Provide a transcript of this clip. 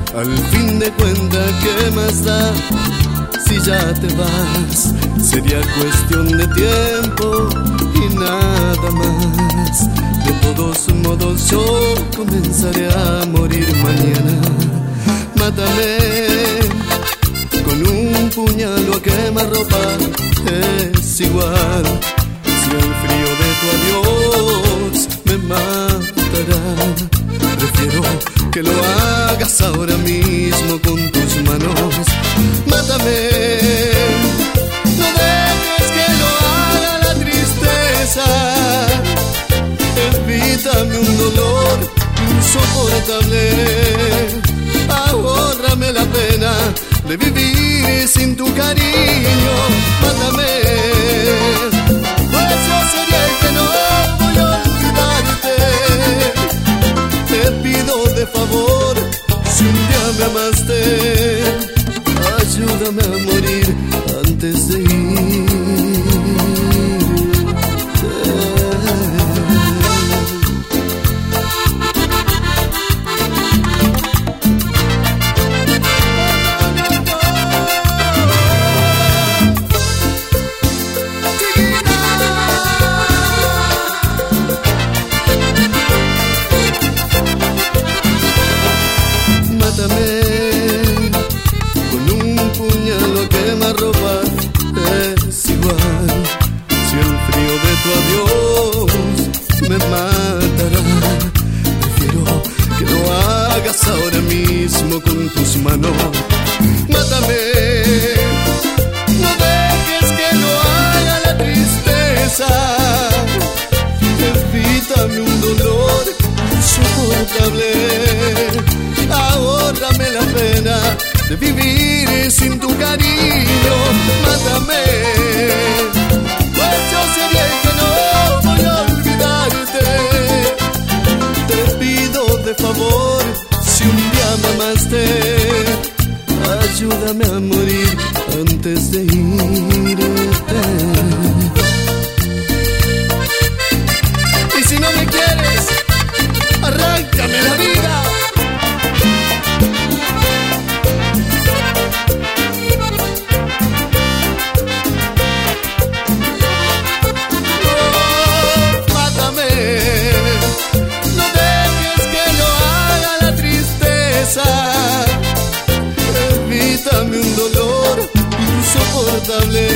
Al fin de cuentas, ¿qué más da? Si ya te vas, sería cuestión de tiempo y nada más. De todos modos yo comenzaré a morir mañana. Mátame con un puñal o a quemarropa, es igual. Si el frío de tu adiós me matará, prefiero que lo hagas ahora mismo con tus manos. Mátame, no dejes que lo haga la tristeza. Evítame un dolor insoportable. Ahórrame la pena de vivir sin tu cariño. Mátame, pues yo sería el que no voy a olvidarte. Te pido de favor, si un día me amaste, ayúdame a morir antes de irte. Con un puñal o quemarropa, es igual. Si el frío de tu adiós me matará, prefiero que lo hagas ahora mismo con tus manos. Mátame, no dejes que lo haga la tristeza. Evítame un dolor insoportable. Ahórrame la pena de vivir sin tu cariño. Mátame, pues yo sería el que no voy a olvidarte. Te pido de favor, si un día me amaste, ayúdame a morir antes de irte. Y si no me quieres, arráncame la vida. Evítame un dolor insoportable.